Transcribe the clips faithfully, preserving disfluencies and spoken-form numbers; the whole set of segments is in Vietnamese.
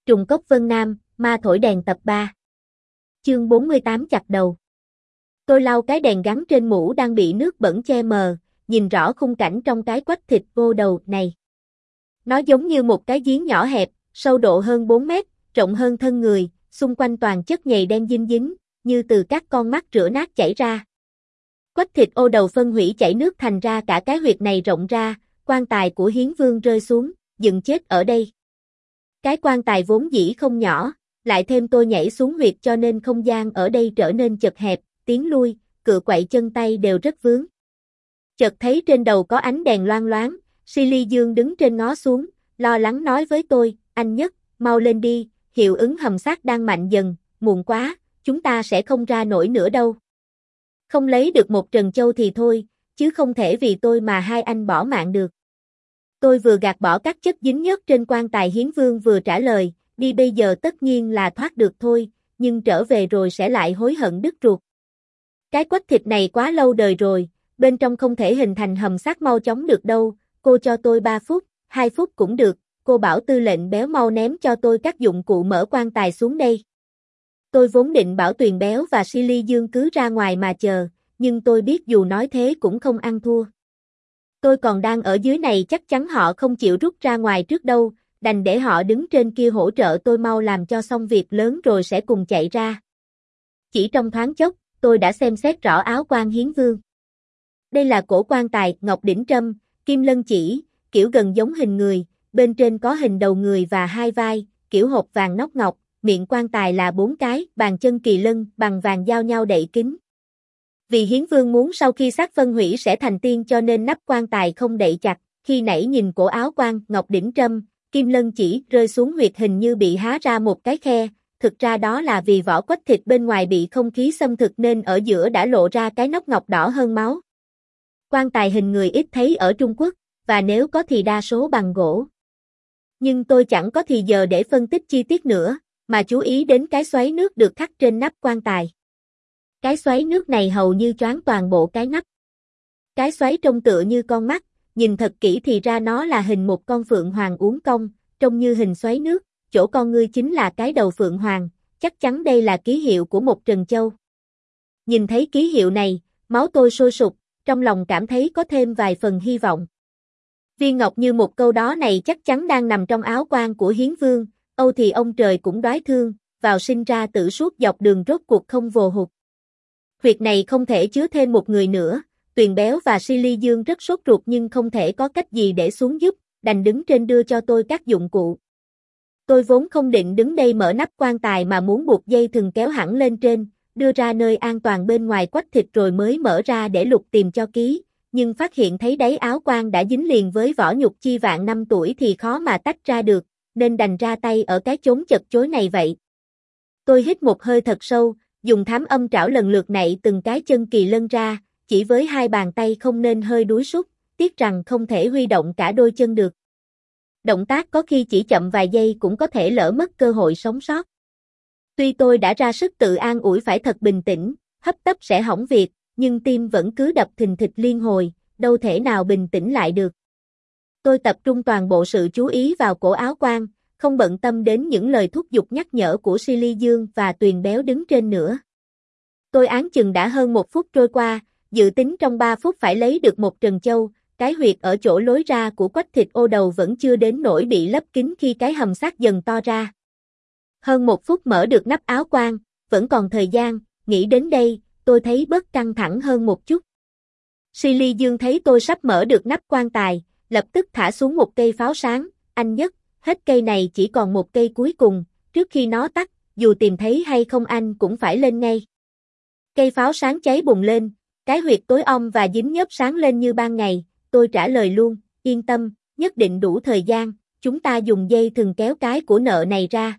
Trùng cốc Vân Nam, ma thổi đèn tập ba. Chương bốn mươi tám chặt đầu. Tôi lau cái đèn gắn trên mũ đang bị nước bẩn che mờ, nhìn rõ khung cảnh trong cái quách thịt vô đầu này. Nó giống như một cái giếng nhỏ hẹp, sâu độ hơn bốn mét, rộng hơn thân người, xung quanh toàn chất nhầy đen dính dính, như từ các con mắt rửa nát chảy ra. Quách thịt ô đầu phân hủy chảy nước thành ra cả cái huyệt này rộng ra, quan tài của Hiến Vương rơi xuống, dựng chết ở đây. Cái quan tài vốn dĩ không nhỏ, lại thêm tôi nhảy xuống huyệt cho nên không gian ở đây trở nên chật hẹp, tiến lui, cựa quậy chân tay đều rất vướng. Chợt thấy trên đầu có ánh đèn loang loáng, Silly Dương đứng trên ngó xuống, lo lắng nói với tôi, anh Nhất, mau lên đi, hiệu ứng hầm xác đang mạnh dần, muộn quá, chúng ta sẽ không ra nổi nữa đâu. Không lấy được một trần châu thì thôi, chứ không thể vì tôi mà hai anh bỏ mạng được. Tôi vừa gạt bỏ các chất dính nhớt trên quan tài Hiến Vương vừa trả lời, đi bây giờ tất nhiên là thoát được thôi, nhưng trở về rồi sẽ lại hối hận đứt ruột. Cái quách thịt này quá lâu đời rồi, bên trong không thể hình thành hầm xác mau chóng được đâu, cô cho tôi ba phút, hai phút cũng được, cô bảo tư lệnh Béo mau ném cho tôi các dụng cụ mở quan tài xuống đây. Tôi vốn định bảo Tuyền Béo và Silly Dương cứ ra ngoài mà chờ, nhưng tôi biết dù nói thế cũng không ăn thua. Tôi còn đang ở dưới này chắc chắn họ không chịu rút ra ngoài trước đâu, đành để họ đứng trên kia hỗ trợ tôi mau làm cho xong việc lớn rồi sẽ cùng chạy ra. Chỉ trong thoáng chốc, tôi đã xem xét rõ áo quan Hiến Vương. Đây là cổ quan tài, ngọc đỉnh trâm, kim lân chỉ, kiểu gần giống hình người, bên trên có hình đầu người và hai vai, kiểu hộp vàng nóc ngọc, miệng quan tài là bốn cái, bàn chân kỳ lân bằng vàng giao nhau đậy kín. Vì Hiến Vương muốn sau khi xác phân hủy sẽ thành tiên cho nên nắp quan tài không đậy chặt, khi nãy nhìn cổ áo quan, ngọc đỉnh trâm, kim lân chỉ rơi xuống huyệt hình như bị há ra một cái khe, thực ra đó là vì vỏ quách thịt bên ngoài bị không khí xâm thực nên ở giữa đã lộ ra cái nóc ngọc đỏ hơn máu. Quan tài hình người ít thấy ở Trung Quốc, và nếu có thì đa số bằng gỗ. Nhưng tôi chẳng có thì giờ để phân tích chi tiết nữa, mà chú ý đến cái xoáy nước được khắc trên nắp quan tài. Cái xoáy nước này hầu như choáng toàn bộ cái nắp. Cái xoáy trông tựa như con mắt, nhìn thật kỹ thì ra nó là hình một con phượng hoàng uốn cong, trông như hình xoáy nước, chỗ con ngươi chính là cái đầu phượng hoàng, chắc chắn đây là ký hiệu của một trần châu. Nhìn thấy ký hiệu này, máu tôi sôi sục, trong lòng cảm thấy có thêm vài phần hy vọng. Viên ngọc như một câu đó này chắc chắn đang nằm trong áo quan của Hiến Vương, âu thì ông trời cũng đoái thương, vào sinh ra tử suốt dọc đường rốt cuộc không vồ hụt. Huyệt này không thể chứa thêm một người nữa, Tuyền Béo và Silly Dương rất sốt ruột nhưng không thể có cách gì để xuống giúp, đành đứng trên đưa cho tôi các dụng cụ. Tôi vốn không định đứng đây mở nắp quan tài mà muốn buộc dây thừng kéo hẳn lên trên, đưa ra nơi an toàn bên ngoài quách thịt rồi mới mở ra để lục tìm cho ký, nhưng phát hiện thấy đáy áo quan đã dính liền với vỏ nhục chi vạn năm tuổi thì khó mà tách ra được, nên đành ra tay ở cái chốn chật chối này vậy. Tôi hít một hơi thật sâu, dùng thám âm trảo lần lượt nạy từng cái chân kỳ lân ra, chỉ với hai bàn tay không nên hơi đuối sút, tiếc rằng không thể huy động cả đôi chân được. Động tác có khi chỉ chậm vài giây cũng có thể lỡ mất cơ hội sống sót. Tuy tôi đã ra sức tự an ủi phải thật bình tĩnh, hấp tấp sẽ hỏng việc, nhưng tim vẫn cứ đập thình thịch liên hồi, đâu thể nào bình tĩnh lại được. Tôi tập trung toàn bộ sự chú ý vào cổ áo quan, không bận tâm đến những lời thúc giục nhắc nhở của Silly Dương và Tuyền Béo đứng trên nữa. Tôi áng chừng đã hơn một phút trôi qua, dự tính trong ba phút phải lấy được một trần châu, cái huyệt ở chỗ lối ra của quách thịt ô đầu vẫn chưa đến nỗi bị lấp kín khi cái hầm xác dần to ra. Hơn một phút mở được nắp áo quan, vẫn còn thời gian, nghĩ đến đây, tôi thấy bớt căng thẳng hơn một chút. Silly Dương thấy tôi sắp mở được nắp quan tài, lập tức thả xuống một cây pháo sáng, anh Nhất, hết cây này chỉ còn một cây cuối cùng, trước khi nó tắt, dù tìm thấy hay không anh cũng phải lên ngay. Cây pháo sáng cháy bùng lên, cái huyệt tối om và dính nhớp sáng lên như ban ngày, tôi trả lời luôn, yên tâm, nhất định đủ thời gian, chúng ta dùng dây thừng kéo cái của nợ này ra.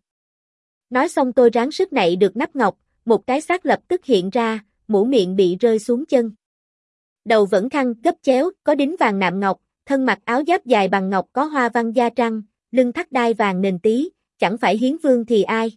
Nói xong tôi ráng sức nạy được nắp ngọc, một cái xác lập tức hiện ra, mũ miệng bị rơi xuống chân. Đầu vẫn khăn gấp chéo, có đính vàng nạm ngọc, thân mặc áo giáp dài bằng ngọc có hoa văn da trăng, lưng thắt đai vàng nền tí, chẳng phải Hiến Vương thì ai.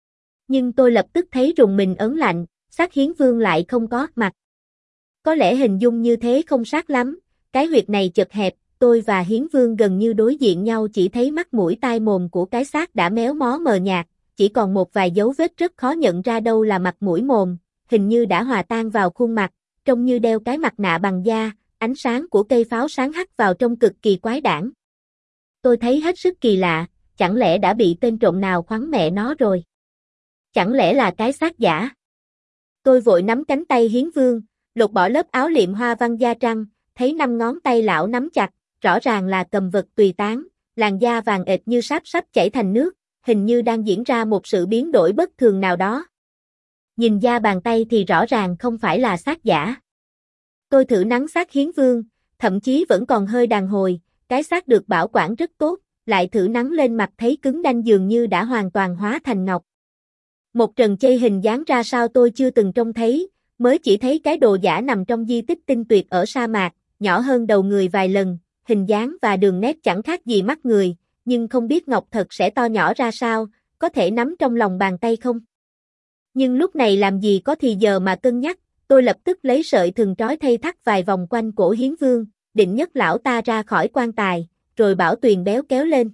Nhưng tôi lập tức thấy rùng mình ớn lạnh, xác Hiến Vương lại không có mặt. Có lẽ hình dung như thế không sát lắm, cái huyệt này chật hẹp, tôi và Hiến Vương gần như đối diện nhau, chỉ thấy mắt mũi tai mồm của cái xác đã méo mó mờ nhạt, chỉ còn một vài dấu vết rất khó nhận ra đâu là mặt mũi mồm, hình như đã hòa tan vào khuôn mặt, trông như đeo cái mặt nạ bằng da, ánh sáng của cây pháo sáng hắt vào trông cực kỳ quái đản. Tôi thấy hết sức kỳ lạ, chẳng lẽ đã bị tên trộm nào khoắn mẹ nó rồi? Chẳng lẽ là cái xác giả? Tôi vội nắm cánh tay Hiến Vương, lột bỏ lớp áo liệm hoa văn da trăng, thấy năm ngón tay lão nắm chặt, rõ ràng là cầm vật tùy tán, làn da vàng ệt như sáp sắp chảy thành nước, hình như đang diễn ra một sự biến đổi bất thường nào đó. Nhìn da bàn tay thì rõ ràng không phải là xác giả. Tôi thử nắn xác Hiến Vương, thậm chí vẫn còn hơi đàn hồi, cái xác được bảo quản rất tốt, lại thử nắn lên mặt thấy cứng đanh dường như đã hoàn toàn hóa thành ngọc. Một trần chây hình dáng ra sao tôi chưa từng trông thấy, mới chỉ thấy cái đồ giả nằm trong di tích tinh tuyệt ở sa mạc, nhỏ hơn đầu người vài lần, hình dáng và đường nét chẳng khác gì mắt người, nhưng không biết ngọc thật sẽ to nhỏ ra sao, có thể nắm trong lòng bàn tay không? Nhưng lúc này làm gì có thì giờ mà cân nhắc, tôi lập tức lấy sợi thừng trói thây thắt vài vòng quanh cổ Hiến Vương, định nhấc lão ta ra khỏi quan tài, rồi bảo Tuyền Béo kéo lên.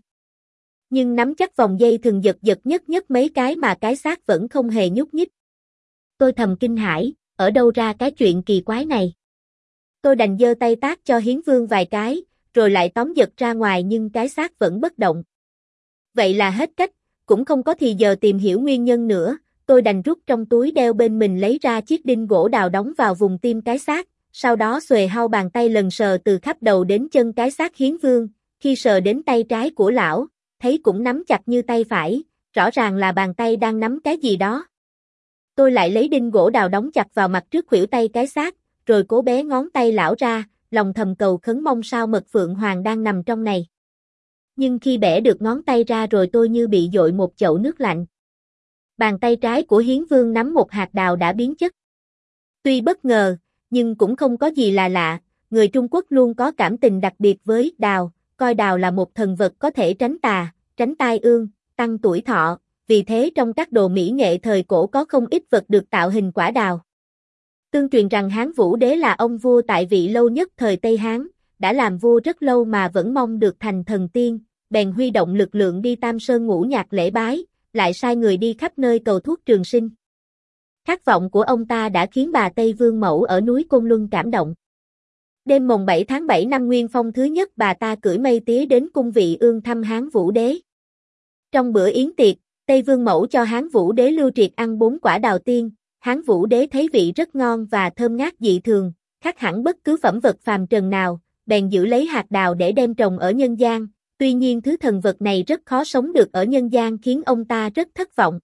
Nhưng nắm chắc vòng dây thừng giật giật nhất nhất mấy cái mà cái xác vẫn không hề nhúc nhích. Tôi thầm kinh hãi, ở đâu ra cái chuyện kỳ quái này? Tôi đành giơ tay tát cho Hiến Vương vài cái, rồi lại tóm giật ra ngoài nhưng cái xác vẫn bất động. Vậy là hết cách, cũng không có thì giờ tìm hiểu nguyên nhân nữa, tôi đành rút trong túi đeo bên mình lấy ra chiếc đinh gỗ đào đóng vào vùng tim cái xác, sau đó xuề hao bàn tay lần sờ từ khắp đầu đến chân cái xác Hiến Vương, khi sờ đến tay trái của lão, thấy cũng nắm chặt như tay phải, rõ ràng là bàn tay đang nắm cái gì đó. Tôi lại lấy đinh gỗ đào đóng chặt vào mặt trước khuỷu tay cái xác, rồi cố bế ngón tay lão ra, lòng thầm cầu khấn mong sao mật Phượng Hoàng đang nằm trong này. Nhưng khi bẻ được ngón tay ra rồi tôi như bị dội một chậu nước lạnh. Bàn tay trái của Hiến Vương nắm một hạt đào đã biến chất. Tuy bất ngờ, nhưng cũng không có gì là lạ, người Trung Quốc luôn có cảm tình đặc biệt với đào, coi đào là một thần vật có thể tránh tà, tránh tai ương, tăng tuổi thọ, vì thế trong các đồ mỹ nghệ thời cổ có không ít vật được tạo hình quả đào. Tương truyền rằng Hán Vũ Đế là ông vua tại vị lâu nhất thời Tây Hán, đã làm vua rất lâu mà vẫn mong được thành thần tiên, bèn huy động lực lượng đi Tam Sơn ngũ nhạc lễ bái, lại sai người đi khắp nơi cầu thuốc trường sinh. Khát vọng của ông ta đã khiến bà Tây Vương Mẫu ở núi Côn Luân cảm động. Đêm mồng bảy tháng bảy năm Nguyên Phong thứ nhất bà ta cưỡi mây tía đến cung Vị Ương thăm Hán Vũ Đế. Trong bữa yến tiệc, Tây Vương Mẫu cho Hán Vũ Đế Lưu Triệt ăn bốn quả đào tiên, Hán Vũ Đế thấy vị rất ngon và thơm ngát dị thường, khác hẳn bất cứ phẩm vật phàm trần nào, bèn giữ lấy hạt đào để đem trồng ở nhân gian, tuy nhiên thứ thần vật này rất khó sống được ở nhân gian khiến ông ta rất thất vọng.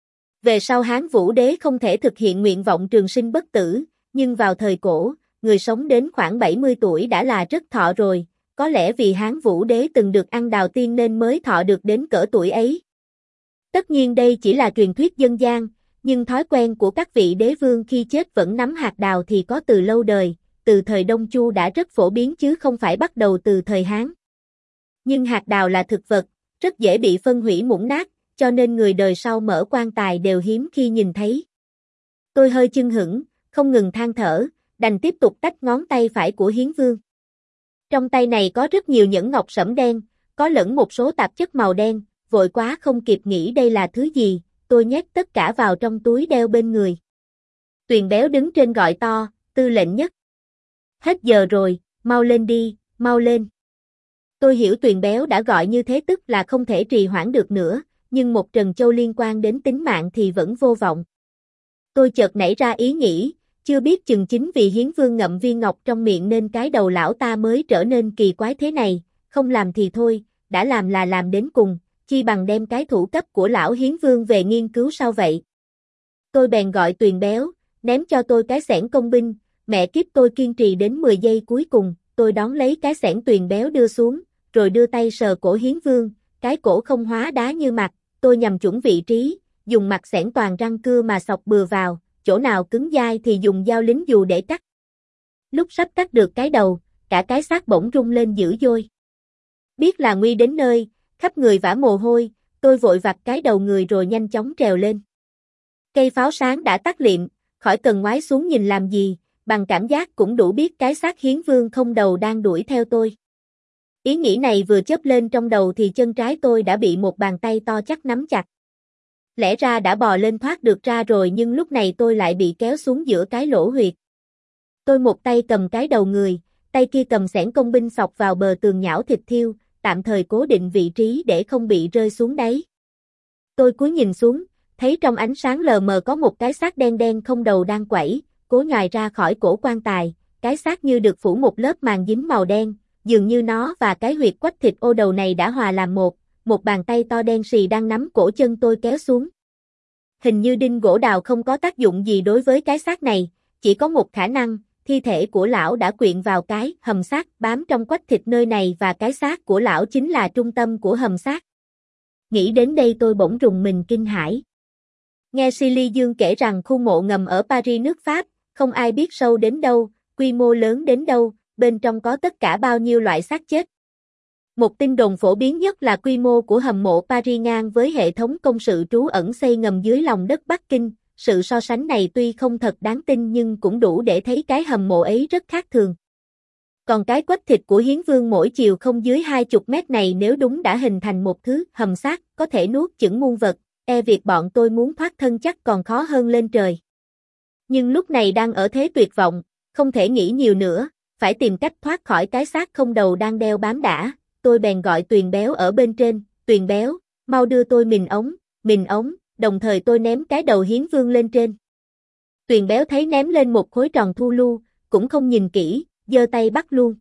Về sau Hán Vũ Đế không thể thực hiện nguyện vọng trường sinh bất tử, nhưng vào thời cổ, người sống đến khoảng bảy mươi tuổi đã là rất thọ rồi, có lẽ vì Hán Vũ Đế từng được ăn đào tiên nên mới thọ được đến cỡ tuổi ấy. Tất nhiên đây chỉ là truyền thuyết dân gian, nhưng thói quen của các vị đế vương khi chết vẫn nắm hạt đào thì có từ lâu đời, từ thời Đông Chu đã rất phổ biến chứ không phải bắt đầu từ thời Hán. Nhưng hạt đào là thực vật, rất dễ bị phân hủy mủn nát, cho nên người đời sau mở quan tài đều hiếm khi nhìn thấy. Tôi hơi chưng hửng, không ngừng than thở, đành tiếp tục tách ngón tay phải của Hiến Vương. Trong tay này có rất nhiều nhẫn ngọc sẫm đen, có lẫn một số tạp chất màu đen, vội quá không kịp nghĩ đây là thứ gì, tôi nhét tất cả vào trong túi đeo bên người. Tuyền Béo đứng trên gọi to, Tư lệnh Nhất. Hết giờ rồi, mau lên đi, mau lên. Tôi hiểu Tuyền Béo đã gọi như thế tức là không thể trì hoãn được nữa, nhưng một trần châu liên quan đến tính mạng thì vẫn vô vọng. Tôi chợt nảy ra ý nghĩ, chưa biết chừng chính vì Hiến Vương ngậm viên ngọc trong miệng nên cái đầu lão ta mới trở nên kỳ quái thế này, không làm thì thôi, đã làm là làm đến cùng, chi bằng đem cái thủ cấp của lão Hiến Vương về nghiên cứu sao vậy. Tôi bèn gọi Tuyền Béo, ném cho tôi cái xẻng công binh, mẹ kiếp tôi kiên trì đến mười giây cuối cùng, tôi đón lấy cái xẻng Tuyền Béo đưa xuống, rồi đưa tay sờ cổ Hiến Vương, cái cổ không hóa đá như mặt, tôi nhằm chuẩn vị trí, dùng mặt xẻng toàn răng cưa mà xọc bừa vào, chỗ nào cứng dai thì dùng dao lính dù để cắt. Lúc sắp cắt được cái đầu, cả cái xác bỗng rung lên dữ dội. Biết là nguy đến nơi, khắp người vã mồ hôi, tôi vội vặt cái đầu người rồi nhanh chóng trèo lên. Cây pháo sáng đã tắt liệm, khỏi cần ngoái xuống nhìn làm gì, bằng cảm giác cũng đủ biết cái xác Hiến Vương không đầu đang đuổi theo tôi. Ý nghĩ này vừa chớp lên trong đầu thì chân trái tôi đã bị một bàn tay to chắc nắm chặt. Lẽ ra đã bò lên thoát được ra rồi nhưng lúc này tôi lại bị kéo xuống giữa cái lỗ huyệt. Tôi một tay cầm cái đầu người, tay kia cầm xẻng công binh xọc vào bờ tường nhão thịt thiêu, tạm thời cố định vị trí để không bị rơi xuống đáy. Tôi cúi nhìn xuống, thấy trong ánh sáng lờ mờ có một cái xác đen đen không đầu đang quẩy, cố nhòi ra khỏi cổ quan tài, cái xác như được phủ một lớp màng dính màu đen, dường như nó và cái huyệt quách thịt ô đầu này đã hòa làm một, một bàn tay to đen sì đang nắm cổ chân tôi kéo xuống. Hình như đinh gỗ đào không có tác dụng gì đối với cái xác này, chỉ có một khả năng, thi thể của lão đã quyện vào cái hầm xác bám trong quách thịt nơi này và cái xác của lão chính là trung tâm của hầm xác. Nghĩ đến đây tôi bỗng rùng mình kinh hãi. Nghe Silly Dương kể rằng khu mộ ngầm ở Paris nước Pháp, không ai biết sâu đến đâu, quy mô lớn đến đâu, bên trong có tất cả bao nhiêu loại xác chết. Một tin đồn phổ biến nhất là quy mô của hầm mộ Paris ngang với hệ thống công sự trú ẩn xây ngầm dưới lòng đất Bắc Kinh. Sự so sánh này tuy không thật đáng tin nhưng cũng đủ để thấy cái hầm mộ ấy rất khác thường. Còn cái quách thịt của Hiến Vương mỗi chiều không dưới hai mươi mét này nếu đúng đã hình thành một thứ hầm xác có thể nuốt chửng muôn vật, e việc bọn tôi muốn thoát thân chắc còn khó hơn lên trời. Nhưng lúc này đang ở thế tuyệt vọng, không thể nghĩ nhiều nữa, phải tìm cách thoát khỏi cái xác không đầu đang đeo bám đã, tôi bèn gọi Tuyền Béo ở bên trên, Tuyền Béo, mau đưa tôi mìn ống, mìn ống. Đồng thời tôi ném cái đầu Hiến Vương lên trên. Tuyền Béo thấy ném lên một khối tròn thu lu, cũng không nhìn kỹ, giơ tay bắt luôn.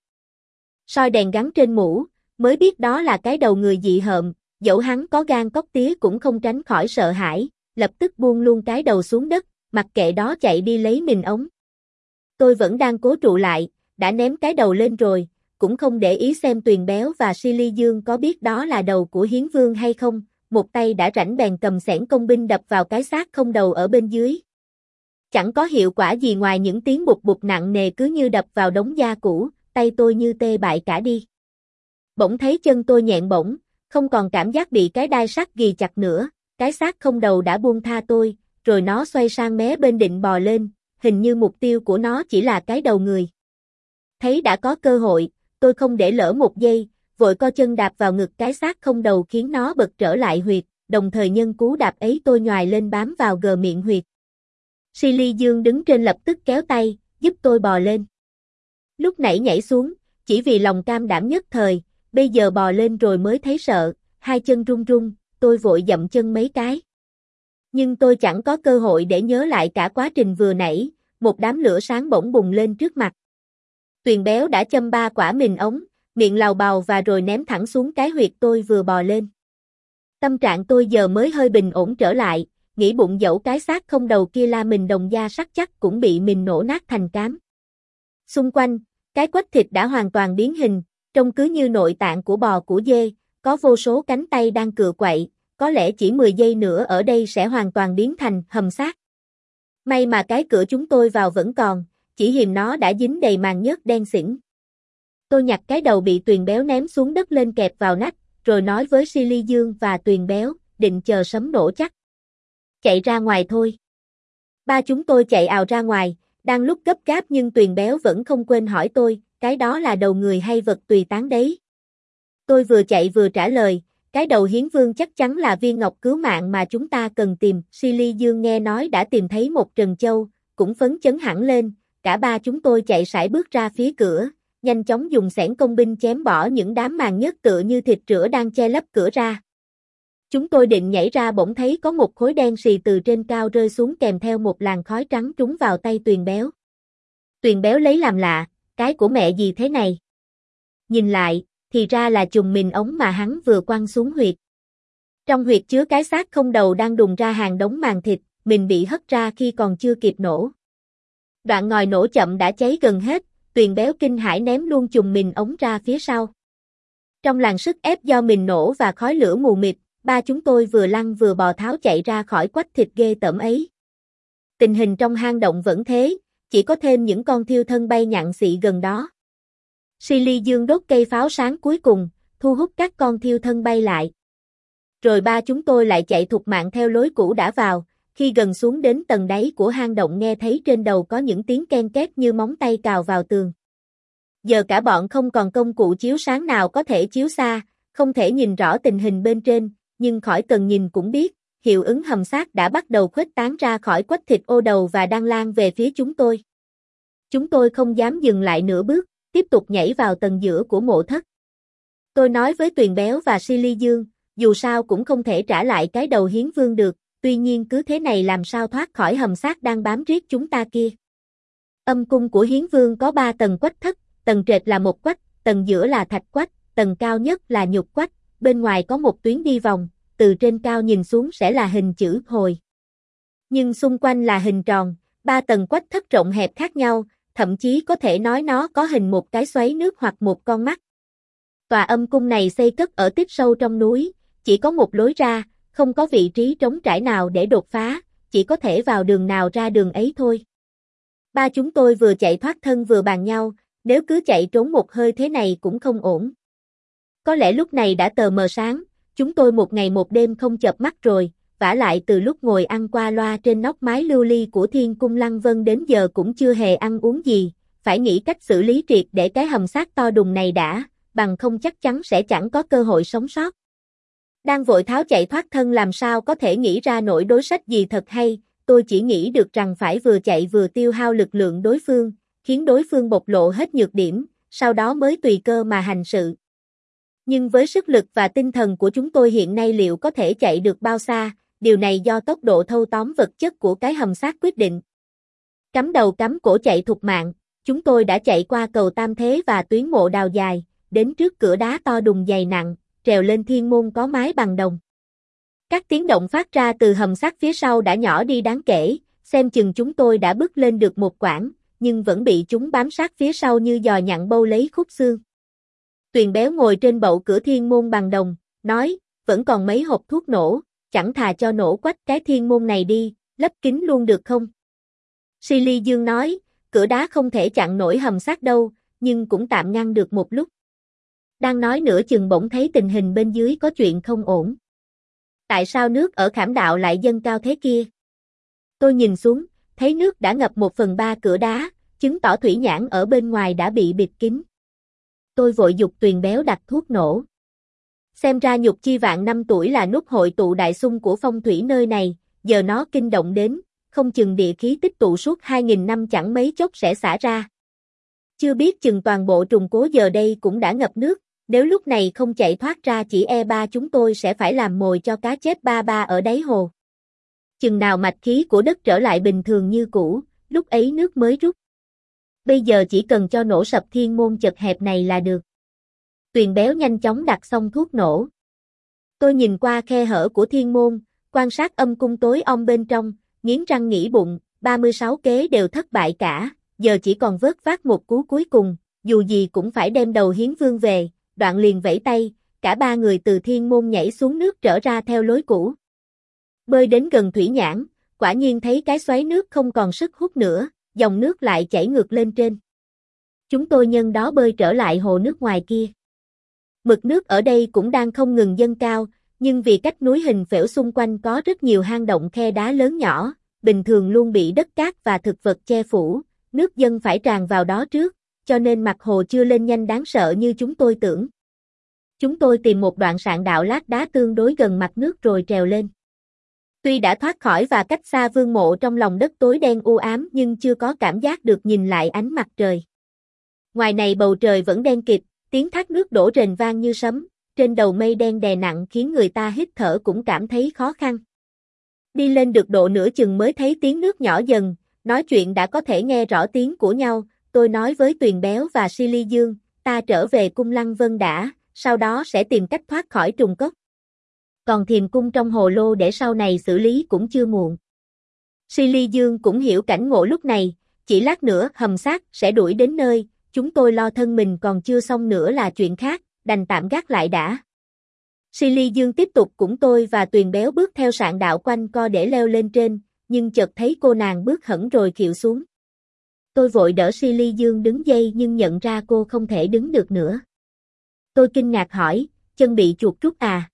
Soi đèn gắn trên mũ, mới biết đó là cái đầu người dị hợm, dẫu hắn có gan cóc tía cũng không tránh khỏi sợ hãi, lập tức buông luôn cái đầu xuống đất, mặc kệ đó chạy đi lấy mìn ống. Tôi vẫn đang cố trụ lại, đã ném cái đầu lên rồi, cũng không để ý xem Tuyền Béo và Silly Dương có biết đó là đầu của Hiến Vương hay không. Một tay đã rảnh bèn cầm xẻng công binh đập vào cái xác không đầu ở bên dưới. Chẳng có hiệu quả gì ngoài những tiếng bụp bụp nặng nề cứ như đập vào đống da cũ, tay tôi như tê bại cả đi. Bỗng thấy chân tôi nhẹn bỗng, không còn cảm giác bị cái đai sắt ghì chặt nữa, cái xác không đầu đã buông tha tôi, rồi nó xoay sang mé bên định bò lên, hình như mục tiêu của nó chỉ là cái đầu người. Thấy đã có cơ hội, tôi không để lỡ một giây, vội co chân đạp vào ngực cái xác không đầu khiến nó bật trở lại huyệt, đồng thời nhân cú đạp ấy tôi nhoài lên bám vào gờ miệng huyệt. Silly Dương đứng trên lập tức kéo tay, giúp tôi bò lên. Lúc nãy nhảy xuống, chỉ vì lòng cam đảm nhất thời, bây giờ bò lên rồi mới thấy sợ, hai chân run run, tôi vội dậm chân mấy cái. Nhưng tôi chẳng có cơ hội để nhớ lại cả quá trình vừa nãy, một đám lửa sáng bỗng bùng lên trước mặt. Tuyền Béo đã châm ba quả mìn ống, miệng lào bào và rồi ném thẳng xuống cái huyệt tôi vừa bò lên. Tâm trạng tôi giờ mới hơi bình ổn trở lại, nghĩ bụng dẫu cái xác không đầu kia la mình đồng da sắt chắc cũng bị mình nổ nát thành cám. Xung quanh, cái quách thịt đã hoàn toàn biến hình, trông cứ như nội tạng của bò của dê, có vô số cánh tay đang cựa quậy, có lẽ chỉ mười giây nữa ở đây sẽ hoàn toàn biến thành hầm xác. May mà cái cửa chúng tôi vào vẫn còn, chỉ hiềm nó đã dính đầy màng nhớt đen xỉn. Tôi nhặt cái đầu bị Tuyền Béo ném xuống đất lên kẹp vào nách, rồi nói với Silly Dương và Tuyền Béo, định chờ sấm nổ chắc. Chạy ra ngoài thôi. Ba chúng tôi chạy ào ra ngoài, đang lúc gấp gáp nhưng Tuyền Béo vẫn không quên hỏi tôi, cái đó là đầu người hay vật tùy tán đấy. Tôi vừa chạy vừa trả lời, cái đầu Hiến Vương chắc chắn là viên ngọc cứu mạng mà chúng ta cần tìm. Silly Dương nghe nói đã tìm thấy một trần châu, cũng phấn chấn hẳn lên, cả ba chúng tôi chạy sải bước ra phía cửa, nhanh chóng dùng xẻng công binh chém bỏ những đám màng nhớt tựa như thịt rữa đang che lấp cửa ra. Chúng tôi định nhảy ra bỗng thấy có một khối đen xì từ trên cao rơi xuống kèm theo một làn khói trắng trúng vào tay Tuyền Béo. Tuyền Béo lấy làm lạ, cái của mẹ gì thế này? Nhìn lại, thì ra là chùm mìn ống mà hắn vừa quăng xuống huyệt. Trong huyệt chứa cái xác không đầu đang đùng ra hàng đống màng thịt, mình bị hất ra khi còn chưa kịp nổ. Đoạn ngòi nổ chậm đã cháy gần hết, Tuyền Béo kinh hãi ném luôn chùm mìn ống ra phía sau. Trong làn sức ép do mìn nổ và khói lửa mù mịt, ba chúng tôi vừa lăn vừa bò tháo chạy ra khỏi quách thịt ghê tởm ấy. Tình hình trong hang động vẫn thế, chỉ có thêm những con thiêu thân bay nhặng xị gần đó. Silly Dương đốt cây pháo sáng cuối cùng, thu hút các con thiêu thân bay lại. Rồi ba chúng tôi lại chạy thục mạng theo lối cũ đã vào, khi gần xuống đến tầng đáy của hang động nghe thấy trên đầu có những tiếng ken két như móng tay cào vào tường. giờ cả bọn không còn công cụ chiếu sáng nào có thể chiếu xa, không thể nhìn rõ tình hình bên trên, nhưng khỏi cần nhìn cũng biết, hiệu ứng hầm xác đã bắt đầu khuếch tán ra khỏi quách thịt ô đầu và đang lan về phía chúng tôi. Chúng tôi không dám dừng lại nửa bước, tiếp tục nhảy vào tầng giữa của mộ thất. Tôi nói với Tuyền Béo và Silly Dương, dù sao cũng không thể trả lại cái đầu hiến vương được, tuy nhiên cứ thế này làm sao thoát khỏi hầm xác đang bám riết chúng ta kia. Âm cung của hiến vương có ba tầng quách thất, tầng trệt là một quách, tầng giữa là thạch quách, tầng cao nhất là nhục quách, bên ngoài có một tuyến đi vòng, từ trên cao nhìn xuống sẽ là hình chữ hồi. Nhưng xung quanh là hình tròn, ba tầng quách thất rộng hẹp khác nhau, thậm chí có thể nói nó có hình một cái xoáy nước hoặc một con mắt. Tòa âm cung này xây cất ở tít sâu trong núi, chỉ có một lối ra, không có vị trí trống trải nào để đột phá, chỉ có thể vào đường nào ra đường ấy thôi. Ba chúng tôi vừa chạy thoát thân vừa bàn nhau, nếu cứ chạy trốn một hơi thế này cũng không ổn. Có lẽ lúc này đã tờ mờ sáng, chúng tôi một ngày một đêm không chợp mắt rồi, vả lại từ lúc ngồi ăn qua loa trên nóc mái lưu ly của Thiên Cung Lăng Vân đến giờ cũng chưa hề ăn uống gì, phải nghĩ cách xử lý triệt để cái hầm xác to đùng này đã, bằng không chắc chắn sẽ chẳng có cơ hội sống sót. Đang vội tháo chạy thoát thân làm sao có thể nghĩ ra nổi đối sách gì thật hay, tôi chỉ nghĩ được rằng phải vừa chạy vừa tiêu hao lực lượng đối phương, khiến đối phương bộc lộ hết nhược điểm, sau đó mới tùy cơ mà hành sự. Nhưng với sức lực và tinh thần của chúng tôi hiện nay liệu có thể chạy được bao xa, điều này do tốc độ thâu tóm vật chất của cái hầm xác quyết định. Cắm đầu cắm cổ chạy thục mạng, chúng tôi đã chạy qua cầu Tam Thế và tuyến mộ đào dài, đến trước cửa đá to đùng dày nặng, trèo lên thiên môn có mái bằng đồng. Các tiếng động phát ra từ hầm xác phía sau đã nhỏ đi đáng kể, xem chừng chúng tôi đã bước lên được một quãng, nhưng vẫn bị chúng bám sát phía sau như giò nhặn bâu lấy khúc xương. Tuyền Béo ngồi trên bậu cửa thiên môn bằng đồng, nói, vẫn còn mấy hộp thuốc nổ, chẳng thà cho nổ quách cái thiên môn này đi, lấp kín luôn được không? Silly Dương nói, cửa đá không thể chặn nổi hầm xác đâu, nhưng cũng tạm ngăn được một lúc. Đang nói nửa chừng bỗng thấy tình hình bên dưới có chuyện không ổn. Tại sao nước ở Khảm Đạo lại dâng cao thế kia? Tôi nhìn xuống, thấy nước đã ngập một phần ba cửa đá, chứng tỏ thủy nhãn ở bên ngoài đã bị bịt kín. Tôi vội giục Tuyền Béo đặt thuốc nổ. Xem ra Nhục Chi Vạn năm tuổi là nút hội tụ đại xung của phong thủy nơi này, giờ nó kinh động đến, không chừng địa khí tích tụ suốt hai nghìn năm chẳng mấy chốc sẽ xả ra. Chưa biết chừng toàn bộ trùng cố giờ đây cũng đã ngập nước, nếu lúc này không chạy thoát ra chỉ e ba chúng tôi sẽ phải làm mồi cho cá chép ba ba ở đáy hồ. Chừng nào mạch khí của đất trở lại bình thường như cũ, lúc ấy nước mới rút. Bây giờ chỉ cần cho nổ sập thiên môn chật hẹp này là được. Tuyền Béo nhanh chóng đặt xong thuốc nổ. Tôi nhìn qua khe hở của thiên môn, quan sát âm cung tối om bên trong, nghiến răng nghĩ bụng, ba mươi sáu kế đều thất bại cả, giờ chỉ còn vớt vát một cú cuối cùng, dù gì cũng phải đem đầu hiến vương về, đoạn liền vẫy tay, cả ba người từ thiên môn nhảy xuống nước trở ra theo lối cũ. Bơi đến gần thủy nhãn, quả nhiên thấy cái xoáy nước không còn sức hút nữa, dòng nước lại chảy ngược lên trên. Chúng tôi nhân đó bơi trở lại hồ nước ngoài kia. Mực nước ở đây cũng đang không ngừng dâng cao, nhưng vì cách núi hình phễu xung quanh có rất nhiều hang động khe đá lớn nhỏ, bình thường luôn bị đất cát và thực vật che phủ, nước dâng phải tràn vào đó trước, cho nên mặt hồ chưa lên nhanh đáng sợ như chúng tôi tưởng. Chúng tôi tìm một đoạn sạn đạo lát đá tương đối gần mặt nước rồi trèo lên. Tuy đã thoát khỏi và cách xa vương mộ trong lòng đất tối đen u ám nhưng chưa có cảm giác được nhìn lại ánh mặt trời. Ngoài này bầu trời vẫn đen kịt, tiếng thác nước đổ rền vang như sấm, trên đầu mây đen đè nặng khiến người ta hít thở cũng cảm thấy khó khăn. Đi lên được độ nửa chừng mới thấy tiếng nước nhỏ dần, nói chuyện đã có thể nghe rõ tiếng của nhau, tôi nói với Tuyền Béo và Silly Dương, ta trở về cung Lăng Vân đã, sau đó sẽ tìm cách thoát khỏi trùng cốc. Còn thiềm cung trong hồ lô để sau này xử lý cũng chưa muộn. Silly Dương cũng hiểu cảnh ngộ lúc này, chỉ lát nữa hầm xác sẽ đuổi đến nơi, chúng tôi lo thân mình còn chưa xong nữa là chuyện khác, đành tạm gác lại đã. Silly Dương tiếp tục cùng tôi và Tuyền Béo bước theo sạn đạo quanh co để leo lên trên, nhưng chợt thấy cô nàng bước hẳn rồi kịu xuống. Tôi vội đỡ Silly Dương đứng dây nhưng nhận ra cô không thể đứng được nữa. Tôi kinh ngạc hỏi, chân bị chuột rút à?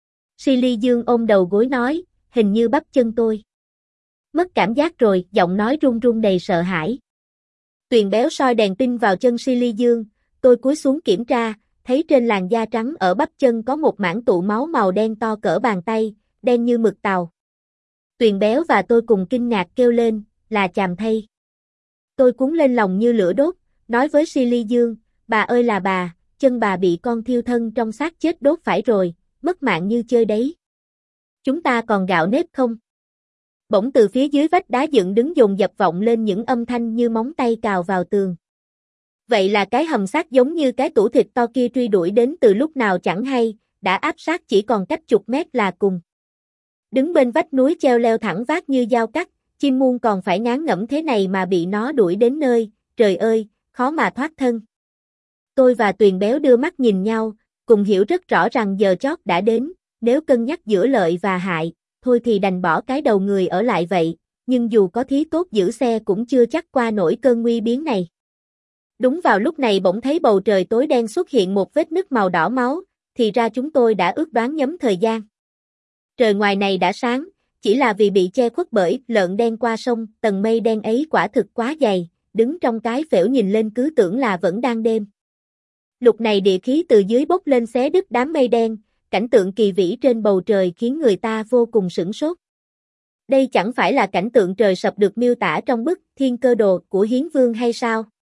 Silly Dương ôm đầu gối nói, hình như bắp chân tôi mất cảm giác rồi, giọng nói run run đầy sợ hãi. Tuyền béo soi đèn pin vào chân Silly Dương, tôi cúi xuống kiểm tra, thấy trên làn da trắng ở bắp chân có một mảng tụ máu màu đen to cỡ bàn tay, đen như mực tàu. Tuyền béo và tôi cùng kinh ngạc kêu lên, là chàm thây. Tôi cuốn lên lòng như lửa đốt, nói với Silly Dương, bà ơi là bà, chân bà bị con thiêu thân trong xác chết đốt phải rồi, mất mạng như chơi đấy. Chúng ta còn gạo nếp không? Bỗng từ phía dưới vách đá dựng đứng dồn dập vọng lên những âm thanh như móng tay cào vào tường. Vậy là cái hầm xác giống như cái tủ thịt to kia truy đuổi đến từ lúc nào chẳng hay, đã áp sát chỉ còn cách chục mét là cùng. Đứng bên vách núi treo leo thẳng vác như dao cắt, chim muôn còn phải ngán ngẩm thế này mà bị nó đuổi đến nơi, trời ơi, khó mà thoát thân. Tôi và Tuyền béo đưa mắt nhìn nhau, cùng hiểu rất rõ rằng giờ chót đã đến, nếu cân nhắc giữa lợi và hại, thôi thì đành bỏ cái đầu người ở lại vậy, nhưng dù có thí tốt giữ xe cũng chưa chắc qua nổi cơn nguy biến này. Đúng vào lúc này bỗng thấy bầu trời tối đen xuất hiện một vết nứt màu đỏ máu, thì ra chúng tôi đã ước đoán nhắm thời gian. Trời ngoài này đã sáng, chỉ là vì bị che khuất bởi lợn đen qua sông, tầng mây đen ấy quả thực quá dày, đứng trong cái phễu nhìn lên cứ tưởng là vẫn đang đêm. Lúc này địa khí từ dưới bốc lên xé đứt đám mây đen, cảnh tượng kỳ vĩ trên bầu trời khiến người ta vô cùng sửng sốt. Đây chẳng phải là cảnh tượng trời sập được miêu tả trong bức Thiên Cơ Đồ của Hiến Vương hay sao?